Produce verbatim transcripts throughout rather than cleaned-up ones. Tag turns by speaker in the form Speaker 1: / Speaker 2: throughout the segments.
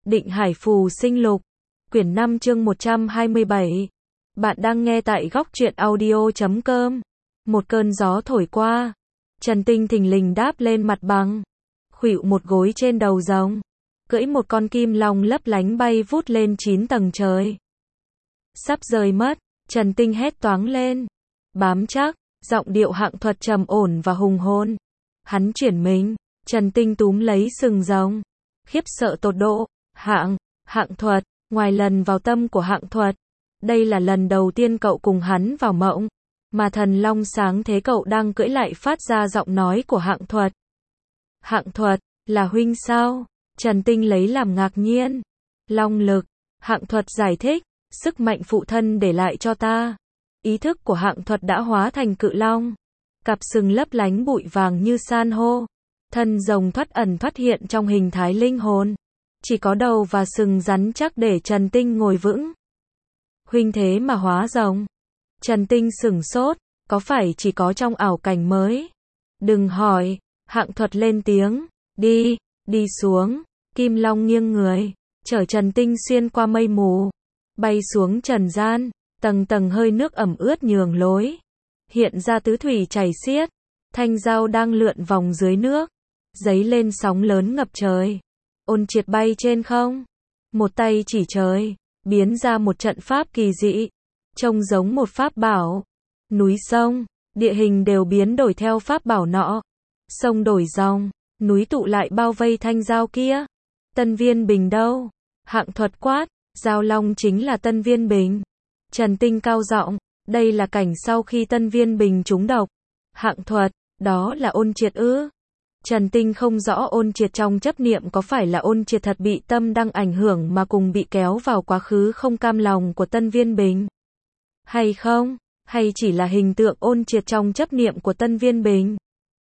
Speaker 1: Định Hải Phù Sinh Lục, quyển năm chương một trăm hai mươi bảy. Bạn đang nghe tại góc truyện audio chấm com. Một cơn gió thổi qua, Trần Tinh thình lình đáp lên mặt bằng, khuỵu một gối trên đầu rồng, cưỡi một con kim long lấp lánh bay vút lên chín tầng trời. Sắp rơi mất, Trần Tinh hét toáng lên, bám chắc, giọng điệu Hạng Thuật trầm ổn và hùng hồn. Hắn chuyển mình, Trần Tinh túm lấy sừng rồng, khiếp sợ tột độ. Hạng, Hạng Thuật, ngoài lần vào tâm của Hạng Thuật, đây là lần đầu tiên cậu cùng hắn vào mộng, mà thần long sáng thế cậu đang cưỡi lại phát ra giọng nói của Hạng Thuật. Hạng Thuật, là huynh sao? Trần Tinh lấy làm ngạc nhiên. Long lực, Hạng Thuật giải thích, sức mạnh phụ thân để lại cho ta. Ý thức của Hạng Thuật đã hóa thành cự long, cặp sừng lấp lánh bụi vàng như san hô, thân rồng thoát ẩn thoát hiện trong hình thái linh hồn. Chỉ có đầu và sừng rắn chắc để Trần Tinh ngồi vững. Huynh thế mà hóa rồng. Trần Tinh sửng sốt, có phải chỉ có trong ảo cảnh mới? Đừng hỏi, Hạng Thuật lên tiếng, đi, đi xuống. Kim Long nghiêng người, chở Trần Tinh xuyên qua mây mù, bay xuống trần gian, tầng tầng hơi nước ẩm ướt nhường lối. Hiện ra tứ thủy chảy xiết, thanh dao đang lượn vòng dưới nước, dấy lên sóng lớn ngập trời. Ôn Triệt bay trên không, một tay chỉ trời, biến ra một trận pháp kỳ dị, trông giống một pháp bảo. Núi sông, địa hình đều biến đổi theo pháp bảo nọ. Sông đổi dòng, núi tụ lại bao vây thanh dao kia. Tân Viên Bình đâu? Hạng Thuật quát, Giao Long chính là Tân Viên Bình. Trần Tinh cao giọng, đây là cảnh sau khi Tân Viên Bình trúng độc. Hạng Thuật, đó là Ôn Triệt ư? Trần Tinh không rõ Ôn Triệt trong chấp niệm có phải là Ôn Triệt thật bị tâm đang ảnh hưởng mà cùng bị kéo vào quá khứ không cam lòng của Tân Viên Bình. Hay không, hay chỉ là hình tượng Ôn Triệt trong chấp niệm của Tân Viên Bình.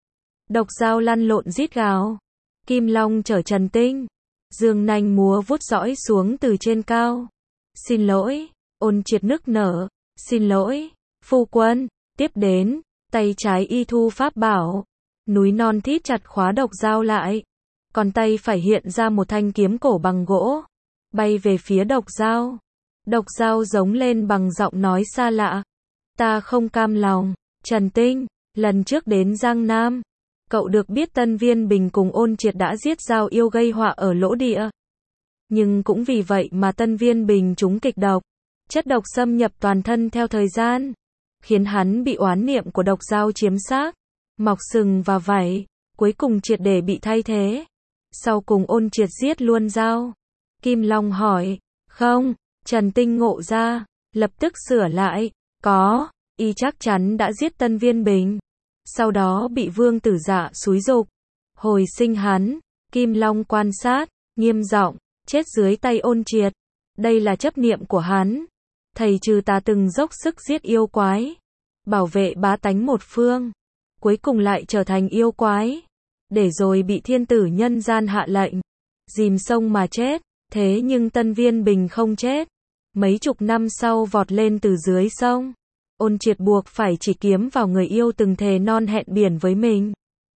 Speaker 1: Độc dao lăn lộn rít gào, Kim Long chở Trần Tinh, dương nanh múa vuốt dõi xuống từ trên cao. Xin lỗi, Ôn Triệt nức nở, xin lỗi, phu quân. Tiếp đến, tay trái y thu pháp bảo, núi non thít chặt khóa độc dao lại, còn tay phải hiện ra một thanh kiếm cổ bằng gỗ, bay về phía độc dao. Độc dao giống lên bằng giọng nói xa lạ, ta không cam lòng. Trần Tinh, lần trước đến Giang Nam, cậu được biết Tân Viên Bình cùng Ôn Triệt đã giết Giao Yêu gây họa ở lỗ địa. Nhưng cũng vì vậy mà Tân Viên Bình trúng kịch độc, chất độc xâm nhập toàn thân theo thời gian, khiến hắn bị oán niệm của độc dao chiếm xác, mọc sừng và vảy, cuối cùng triệt để bị thay thế. Sau cùng Ôn Triệt giết luôn Giao. Kim Long hỏi, không, Trần Tinh ngộ ra, lập tức sửa lại, có, y chắc chắn đã giết Tân Viên Bình, sau đó bị Vương Tử Dạ xúi giục, hồi sinh hắn. Kim Long quan sát, nghiêm giọng, chết dưới tay Ôn Triệt, đây là chấp niệm của hắn. Thầy trừ ta từng dốc sức giết yêu quái, bảo vệ bá tánh một phương, cuối cùng lại trở thành yêu quái, để rồi bị thiên tử nhân gian hạ lệnh dìm sông mà chết. Thế nhưng Tân Viên Bình không chết, mấy chục năm sau vọt lên từ dưới sông. Ôn Triệt buộc phải chỉ kiếm vào người yêu từng thề non hẹn biển với mình.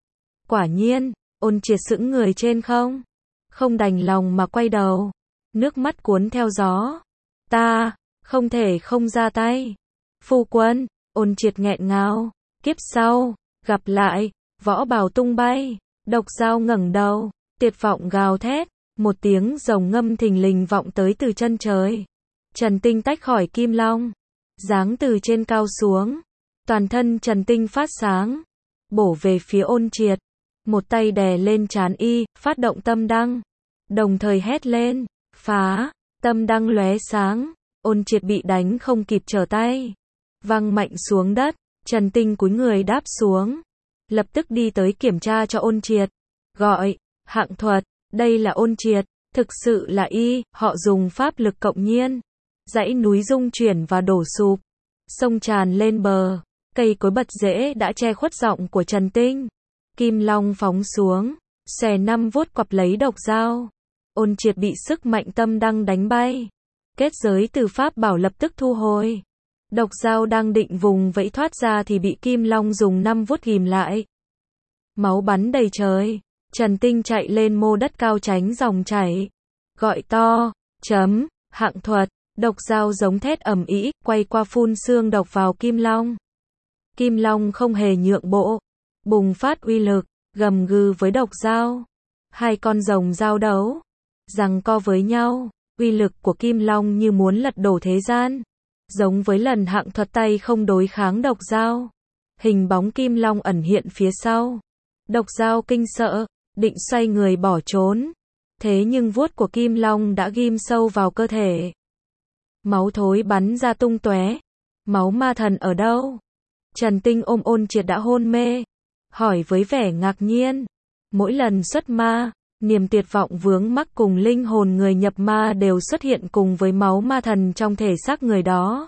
Speaker 1: Quả nhiên, Ôn Triệt sững người trên không, không đành lòng mà quay đầu, nước mắt cuốn theo gió. Ta không thể không ra tay. Phu quân, Ôn Triệt nghẹn ngào, kiếp sau gặp lại. Võ bào tung bay, độc dao ngẩng đầu, tuyệt vọng gào thét, một tiếng rồng ngâm thình lình vọng tới từ chân trời. Trần Tinh tách khỏi Kim Long, giáng từ trên cao xuống, toàn thân Trần Tinh phát sáng, bổ về phía Ôn Triệt, một tay đè lên trán y, phát động tâm đăng, đồng thời hét lên, phá. Tâm đăng lóe sáng, Ôn Triệt bị đánh không kịp trở tay, văng mạnh xuống đất. Trần Tinh cúi người đáp xuống, lập tức đi tới kiểm tra cho Ôn Triệt, gọi, Hạng Thuật, đây là Ôn Triệt, thực sự là y. Họ dùng pháp lực cộng nhiên, dãy núi rung chuyển và đổ sụp, sông tràn lên bờ, cây cối bật rễ đã che khuất giọng của Trần Tinh. Kim Long phóng xuống, xòe năm vuốt quặp lấy độc dao. Ôn Triệt bị sức mạnh tâm đăng đánh bay, kết giới từ pháp bảo lập tức thu hồi. Độc dao đang định vùng vẫy thoát ra thì bị Kim Long dùng năm vuốt ghìm lại. Máu bắn đầy trời, Trần Tinh chạy lên mô đất cao tránh dòng chảy. gọi to, chấm, Hạng Thuật, độc dao giống thét ầm ĩ, quay qua phun xương độc vào Kim Long. Kim Long không hề nhượng bộ, bùng phát uy lực, gầm gừ với độc dao. Hai con rồng giao đấu, giằng co với nhau, uy lực của Kim Long như muốn lật đổ thế gian. Giống với lần Hạng Thuật tay không đối kháng độc dao, hình bóng Kim Long ẩn hiện phía sau. Độc dao kinh sợ, định xoay người bỏ trốn. Thế nhưng vuốt của Kim Long đã ghim sâu vào cơ thể. Máu thối bắn ra tung tóe. Máu ma thần ở đâu? Trần Tinh ôm Ôn Triệt đã hôn mê, hỏi với vẻ ngạc nhiên. Mỗi lần xuất ma, niềm tuyệt vọng vướng mắc cùng linh hồn người nhập ma đều xuất hiện cùng với máu ma thần trong thể xác người đó.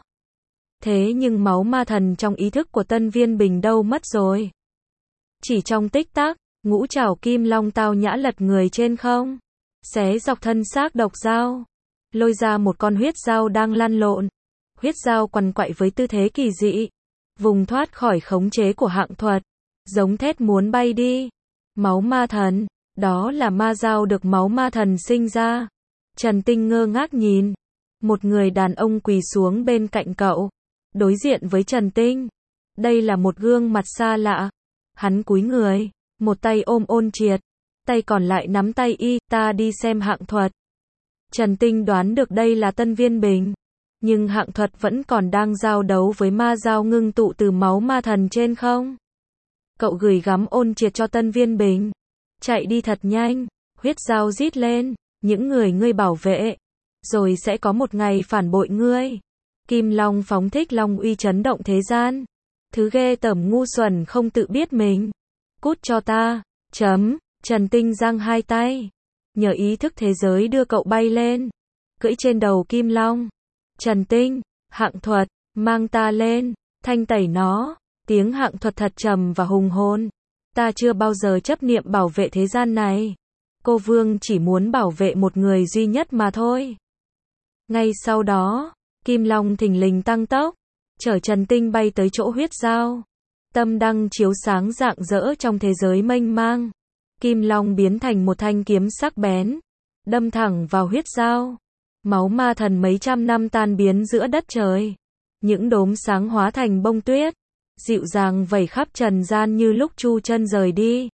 Speaker 1: Thế nhưng máu ma thần trong ý thức của Tân Viên Bình đâu mất rồi? Chỉ trong tích tắc, ngũ trảo Kim Long tao nhã lật người trên không, xé dọc thân xác độc dao, lôi ra một con huyết dao đang lăn lộn. Huyết dao quằn quại với tư thế kỳ dị, vùng thoát khỏi khống chế của Hạng Thuật, giống thét muốn bay đi. Máu ma thần, đó là ma dao được máu ma thần sinh ra. Trần Tinh ngơ ngác nhìn, một người đàn ông quỳ xuống bên cạnh cậu, đối diện với Trần Tinh. Đây là một gương mặt xa lạ. Hắn cúi người, một tay ôm Ôn Triệt, tay còn lại nắm tay y, ta đi xem Hạng Thuật. Trần Tinh đoán được đây là Tân Viên Bình, nhưng Hạng Thuật vẫn còn đang giao đấu với ma dao ngưng tụ từ máu ma thần trên không. Cậu gửi gắm Ôn Triệt cho Tân Viên Bình. Chạy đi thật nhanh, huyết dao rít lên, những người ngươi bảo vệ, rồi sẽ có một ngày phản bội ngươi. Kim Long phóng thích long uy chấn động thế gian. Thứ ghê tởm ngu xuẩn không tự biết mình. Cút cho ta, chấm, Trần Tinh giang hai tay. Nhờ ý thức thế giới đưa cậu bay lên, cưỡi trên đầu Kim Long. Trần Tinh, Hạng Thuật, mang ta lên, thanh tẩy nó. Tiếng Hạng Thuật thật trầm và hùng hồn. Ta chưa bao giờ chấp niệm bảo vệ thế gian này. Cô Vương chỉ muốn bảo vệ một người duy nhất mà thôi. Ngay sau đó, Kim Long thình lình tăng tốc, chở Trần Tinh bay tới chỗ huyết dao. Tâm đăng chiếu sáng rạng rỡ trong thế giới mênh mang. Kim Long biến thành một thanh kiếm sắc bén, đâm thẳng vào huyết dao. Máu ma thần mấy trăm năm tan biến giữa đất trời. Những đốm sáng hóa thành bông tuyết, dịu dàng vẩy khắp trần gian như lúc Chu Chân rời đi.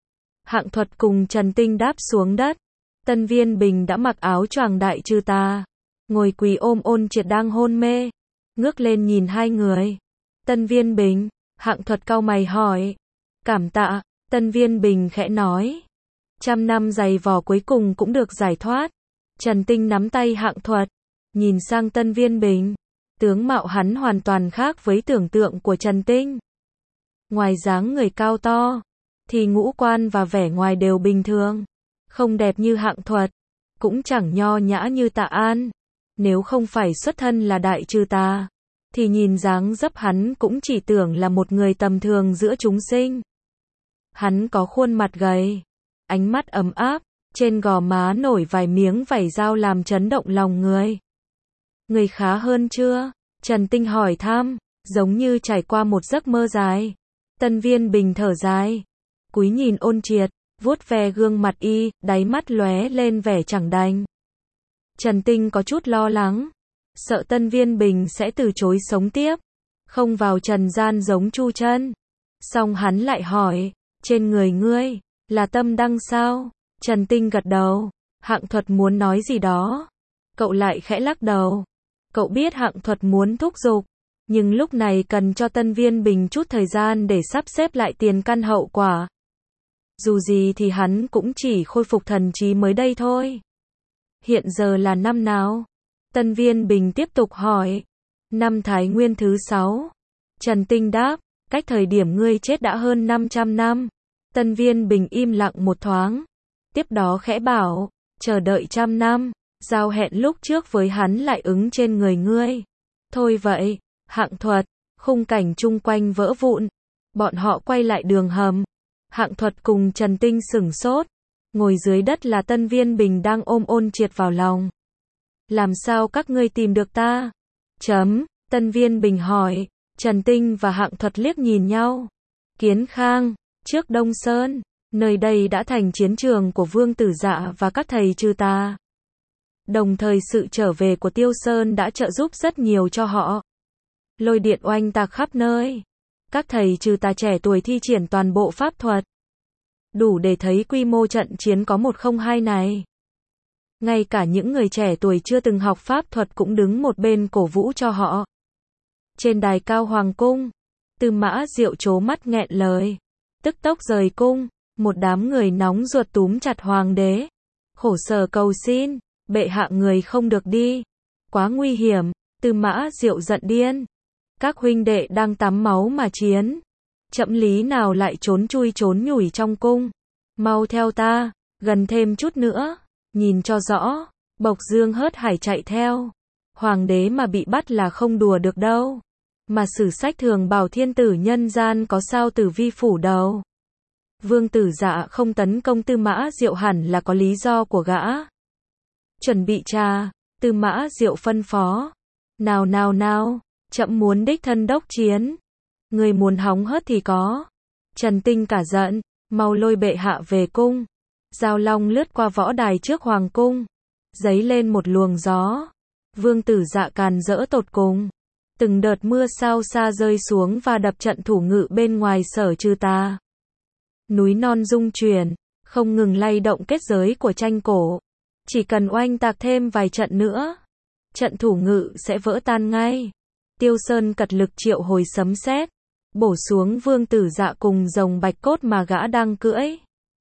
Speaker 1: Hạng Thuật cùng Trần Tinh đáp xuống đất. Tân Viên Bình đã mặc áo choàng đại trừ tà, ngồi quỳ ôm Ôn Triệt đang hôn mê, ngước lên nhìn hai người. Tân Viên Bình, Hạng Thuật cau mày hỏi. Cảm tạ, Tân Viên Bình khẽ nói. Trăm năm dày vò cuối cùng cũng được giải thoát. Trần Tinh nắm tay Hạng Thuật, nhìn sang Tân Viên Bình. Tướng mạo hắn hoàn toàn khác với tưởng tượng của Trần Tinh. Ngoài dáng người cao to, thì ngũ quan và vẻ ngoài đều bình thường. Không đẹp như Hạng Thuật, cũng chẳng nho nhã như Tạ An. Nếu không phải xuất thân là đại trừ tà, thì nhìn dáng dấp hắn cũng chỉ tưởng là một người tầm thường giữa chúng sinh. Hắn có khuôn mặt gầy, ánh mắt ấm áp, trên gò má nổi vài miếng vảy dao làm chấn động lòng người. Người khá hơn chưa? Trần Tinh hỏi thăm, giống như trải qua một giấc mơ dài. Tân Viên Bình thở dài, cúi nhìn Ôn Triệt, vuốt ve gương mặt y, đáy mắt lóe lên vẻ chẳng đành. Trần Tinh có chút lo lắng, sợ Tân Viên Bình sẽ từ chối sống tiếp, không vào trần gian giống Chu Chân. Xong hắn lại hỏi, trên người ngươi, là tâm đăng sao? Trần Tinh gật đầu. Hạng Thuật muốn nói gì đó, cậu lại khẽ lắc đầu. Cậu biết Hạng Thuật muốn thúc giục, nhưng lúc này cần cho Tân Viên Bình chút thời gian để sắp xếp lại tiền căn hậu quả. Dù gì thì hắn cũng chỉ khôi phục thần trí mới đây thôi. Hiện giờ là năm nào? Tân Viên Bình tiếp tục hỏi. Năm Thái Nguyên thứ sáu. Trần Tinh đáp, cách thời điểm ngươi chết đã hơn năm trăm năm. Tân Viên Bình im lặng một thoáng, tiếp đó khẽ bảo, chờ đợi trăm năm. Giao hẹn lúc trước với hắn lại ứng trên người ngươi. Thôi vậy, Hạng Thuật, khung cảnh chung quanh vỡ vụn. Bọn họ quay lại đường hầm. Hạng Thuật cùng Trần Tinh sửng sốt. Ngồi dưới đất là Tân Viên Bình đang ôm Ôn Triệt vào lòng. Làm sao các ngươi tìm được ta? Chấm, Tân Viên Bình hỏi. Trần Tinh và Hạng Thuật liếc nhìn nhau. Kiến Khang, trước Đông Sơn, nơi đây đã thành chiến trường của Vương Tử Dạ và các thầy trừ tà. Đồng thời sự trở về của Tiêu Sơn đã trợ giúp rất nhiều cho họ. Lôi điện oanh tạc khắp nơi. Các thầy trừ tà trẻ tuổi thi triển toàn bộ pháp thuật. Đủ để thấy quy mô trận chiến có một không hai này. Ngay cả những người trẻ tuổi chưa từng học pháp thuật cũng đứng một bên cổ vũ cho họ. Trên đài cao hoàng cung, Tư Mã Diệu trố mắt nghẹn lời. Tức tốc rời cung, một đám người nóng ruột túm chặt hoàng đế. Khổ sở cầu xin, bệ hạ người không được đi. Quá nguy hiểm, Tư Mã Diệu giận điên. Các huynh đệ đang tắm máu mà chiến. Chậm lý nào lại trốn chui trốn nhủi trong cung. Mau theo ta, gần thêm chút nữa. Nhìn cho rõ, Bộc Dương hớt hải chạy theo. Hoàng đế mà bị bắt là không đùa được đâu. Mà sử sách thường bảo thiên tử nhân gian có sao tử vi phủ đầu. Vương Tử Dạ không tấn công Tư Mã Diệu hẳn là có lý do của gã. Chuẩn bị trà, Tư Mã Diệu phân phó. Nào nào nào, chậm muốn đích thân đốc chiến. Người muốn hóng hớt thì có. Trần Tinh cả giận, mau lôi bệ hạ về cung. Giao long lướt qua võ đài trước hoàng cung. Giấy lên một luồng gió. Vương Tử Dạ càn rỡ tột cùng. Từng đợt mưa sao xa rơi xuống và đập trận thủ ngự bên ngoài Sở Trừ Tà. Núi non rung chuyển, không ngừng lay động kết giới của tranh cổ. Chỉ cần oanh tạc thêm vài trận nữa, trận thủ ngự sẽ vỡ tan ngay. Tiêu Sơn cật lực triệu hồi sấm sét, bổ xuống Vương Tử Dạ cùng rồng bạch cốt mà gã đang cưỡi.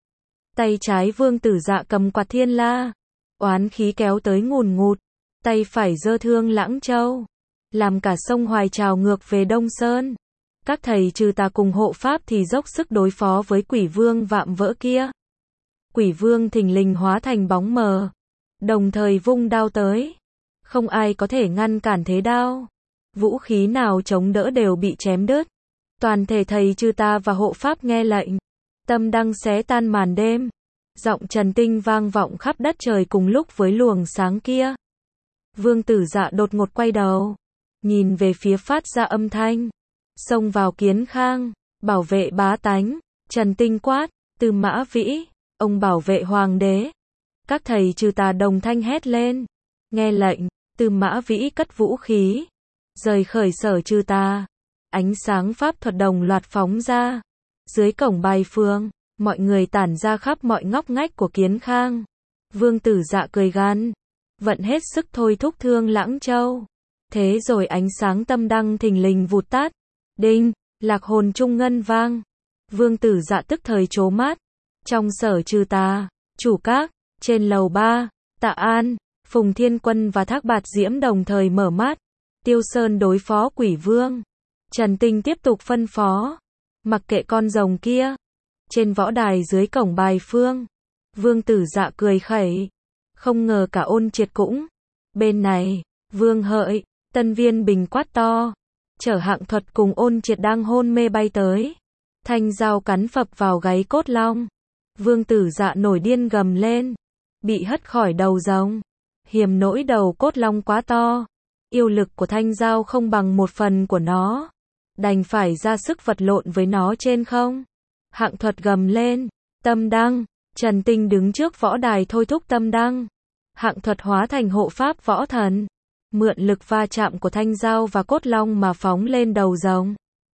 Speaker 1: Tay trái Vương Tử Dạ cầm quạt thiên la, oán khí kéo tới ngùn ngụt. Tay phải giơ thương Lãng Châu, làm cả sông Hoài trào ngược về Đông Sơn. Các thầy trừ tà cùng hộ pháp thì dốc sức đối phó với quỷ vương vạm vỡ kia. Quỷ vương thình lình hóa thành bóng mờ, đồng thời vung đao tới. Không ai có thể ngăn cản thế đao. Vũ khí nào chống đỡ đều bị chém đứt. Toàn thể thầy trừ tà và hộ pháp nghe lệnh. Tâm đăng xé tan màn đêm. Giọng Trần Tinh vang vọng khắp đất trời cùng lúc với luồng sáng kia. Vương Tử Dạ đột ngột quay đầu, nhìn về phía phát ra âm thanh. Xông vào Kiến Khang, bảo vệ bá tánh. Trần Tinh quát, Tư Mã Vĩ, ông bảo vệ hoàng đế. Các thầy trừ tà đồng thanh hét lên. Nghe lệnh, Tư Mã Vĩ cất vũ khí, rời khởi Sở Trừ Tà. Ánh sáng pháp thuật đồng loạt phóng ra. Dưới cổng Bài Phương, mọi người tản ra khắp mọi ngóc ngách của Kiến Khang. Vương Tử Dạ cười gằn, vận hết sức thôi thúc thương Lãng Châu. Thế rồi ánh sáng tâm đăng thình lình vụt tắt. Đinh, lạc hồn trung ngân vang. Vương Tử Dạ tức thời trố mắt. Trong Sở Trừ Tà, chủ các, trên lầu ba, Tạ An, Phùng Thiên Quân và Thác Bạt Diễm đồng thời mở mắt. Tiêu Sơn đối phó quỷ vương. Trần Tinh tiếp tục phân phó. Mặc kệ con rồng kia. Trên võ đài dưới cổng Bài Phương, Vương Tử Dạ cười khẩy. Không ngờ cả Ôn Triệt cũng. Bên này, Vương Hợi, Tân Viên Bình quát to. Chở Hạng Thuật cùng Ôn Triệt đang hôn mê bay tới. Thanh dao cắn phập vào gáy cốt long. Vương Tử Dạ nổi điên gầm lên. Bị hất khỏi đầu rồng. Hiềm nỗi đầu cốt long quá to. Yêu lực của thanh dao không bằng một phần của nó. Đành phải ra sức vật lộn với nó trên không. Hạng Thuật gầm lên. Tâm đăng. Trần Tinh đứng trước võ đài thôi thúc tâm đăng. Hạng Thuật hóa thành hộ pháp võ thần. Mượn lực va chạm của thanh dao và cốt long mà phóng lên đầu rồng.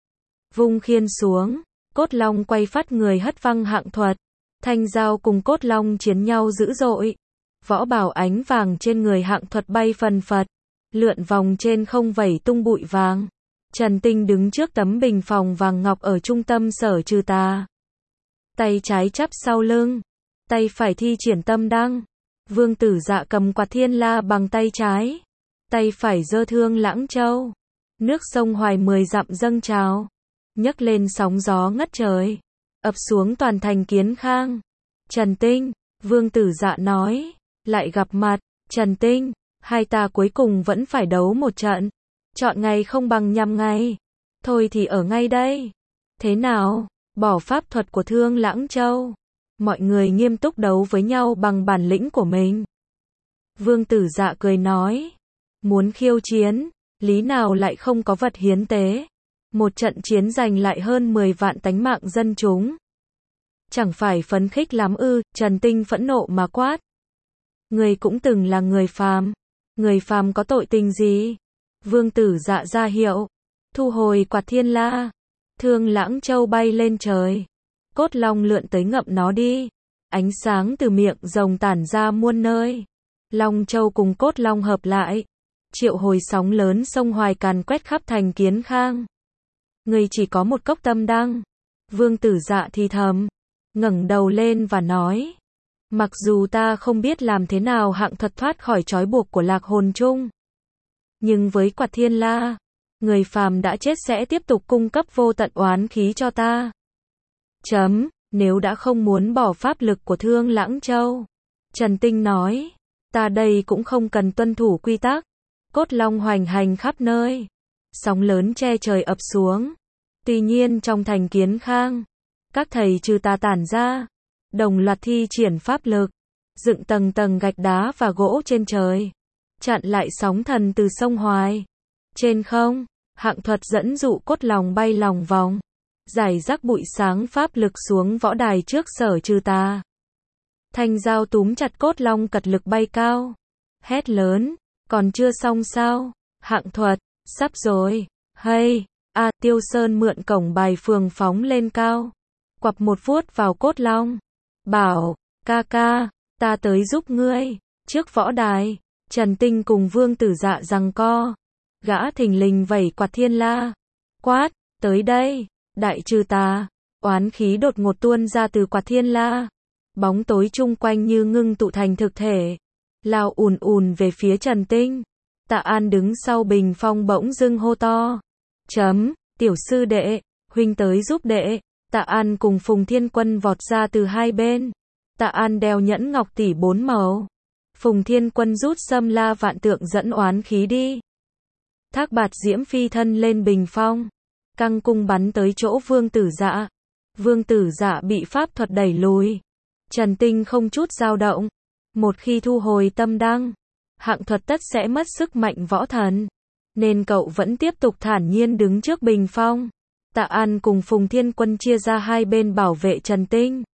Speaker 1: Vung khiên xuống. Cốt long quay phát người hất văng Hạng Thuật. Thanh dao cùng cốt long chiến nhau dữ dội. Võ bào ánh vàng trên người Hạng Thuật bay phần phật. Lượn vòng trên không vẩy tung bụi vàng. Trần Tinh đứng trước tấm bình phòng vàng ngọc ở trung tâm Sở Trừ Tà. Tay trái chắp sau lưng. Tay phải thi triển tâm đăng. Vương Tử Dạ cầm quạt thiên la bằng tay trái. Tay phải giơ thương Lãng Châu. Nước sông Hoài mười dặm dâng trào. Nhấc lên sóng gió ngất trời. Ập xuống toàn thành Kiến Khang. Trần Tinh, Vương Tử Dạ nói. Lại gặp mặt, Trần Tinh, hai ta cuối cùng vẫn phải đấu một trận. Chọn ngày không bằng nhằm ngày. Thôi thì ở ngay đây. Thế nào, bỏ pháp thuật của thương Lãng Châu. Mọi người nghiêm túc đấu với nhau bằng bản lĩnh của mình. Vương Tử Dạ cười nói. Muốn khiêu chiến, lý nào lại không có vật hiến tế. Một trận chiến giành lại hơn mười vạn tánh mạng dân chúng. Chẳng phải phấn khích lắm ư, Trần Tinh phẫn nộ mà quát. Người cũng từng là người phàm. Người phàm có tội tình gì? Vương Tử Dạ ra hiệu. Thu hồi quạt thiên la. Thương Lãng Châu bay lên trời. Cốt long lượn tới ngậm nó đi. Ánh sáng từ miệng rồng tản ra muôn nơi. Long Châu cùng cốt long hợp lại. Triệu hồi sóng lớn sông Hoài càn quét khắp thành Kiến Khang. Người chỉ có một cốc tâm đăng. Vương Tử Dạ thì thầm. Ngẩng đầu lên và nói. Mặc dù ta không biết làm thế nào hạng thuật thoát khỏi trói buộc của lạc hồn chung. Nhưng với quạt thiên la, người phàm đã chết sẽ tiếp tục cung cấp vô tận oán khí cho ta. Chấm, nếu đã không muốn bỏ pháp lực của Thương Lãng Châu. Trần Tinh nói, ta đây cũng không cần tuân thủ quy tắc. Cốt long hoành hành khắp nơi. Sóng lớn che trời ập xuống. Tuy nhiên trong thành Kiến Khang, các thầy trừ tà tản ra, đồng loạt thi triển pháp lực, dựng tầng tầng gạch đá và gỗ trên trời, chặn lại sóng thần từ sông Hoài. Trên không, hạng thuật dẫn dụ cốt long bay lòng vòng, giải rác bụi sáng pháp lực xuống võ đài trước sở trừ tà. Thanh Giao túm chặt cốt long cật lực bay cao, hét lớn, còn chưa xong sao? Hạng thuật, sắp rồi. Hay, a, Tiêu Sơn mượn cổng bài phường phóng lên cao, quặp một vuốt vào cốt long, bảo, ca ca, ta tới giúp ngươi. Trước võ đài, Trần Tinh cùng Vương Tử Dạ giằng co, gã thình lình vẩy quạt thiên la, quát, tới đây, đại trừ tà. Oán khí đột ngột tuôn ra từ quạt thiên la, bóng tối chung quanh như ngưng tụ thành thực thể, lao ùn ùn về phía Trần Tinh. Tạ An đứng sau bình phong bỗng dưng hô to, chấm, tiểu sư đệ, huynh tới giúp đệ. Tạ An cùng Phùng Thiên Quân vọt ra từ hai bên. Tạ An đeo nhẫn ngọc tỷ bốn màu. Phùng Thiên Quân rút Sâm La Vạn Tượng dẫn oán khí đi. Thác Bạt Diễm phi thân lên bình phong, căng cung bắn tới chỗ Vương Tử Dạ. Vương Tử Dạ bị pháp thuật đẩy lùi. Trần Tinh không chút dao động. Một khi thu hồi tâm đăng, hạng thuật tất sẽ mất sức mạnh võ thần, nên cậu vẫn tiếp tục thản nhiên đứng trước bình phong. Tạ An cùng Phùng Thiên Quân chia ra hai bên bảo vệ Trần Tinh.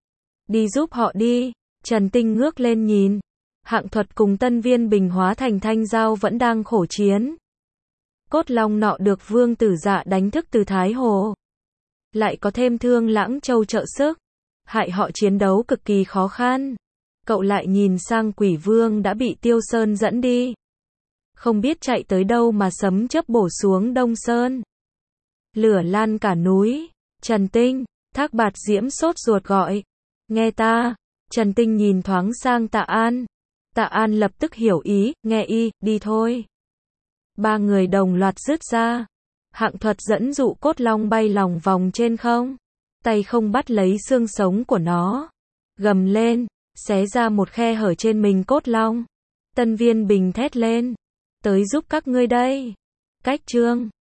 Speaker 1: Đi giúp họ đi. Trần Tinh ngước lên nhìn. Hạng thuật cùng Tân Viên Bình hóa thành Thanh Giao vẫn đang khổ chiến. Cốt long nọ được Vương Tử Dạ đánh thức từ Thái Hồ. Lại có thêm Thương Lãng Châu trợ sức, hại họ chiến đấu cực kỳ khó khăn. Cậu lại nhìn sang Quỷ Vương đã bị Tiêu Sơn dẫn đi. Không biết chạy tới đâu mà sấm chớp bổ xuống Đông Sơn. Lửa lan cả núi. Trần Tinh, Thác Bạt Diễm sốt ruột gọi. Nghe ta. Trần Tinh nhìn thoáng sang Tạ An. Tạ An lập tức hiểu ý, nghe y, đi thôi. Ba người đồng loạt rứt ra. Hạng thuật dẫn dụ cốt long bay lòng vòng trên không. Tay không bắt lấy xương sống của nó. Gầm lên, xé ra một khe hở trên mình cốt long. Tân Viên Bình thét lên. Tới giúp các ngươi đây. Cách chương.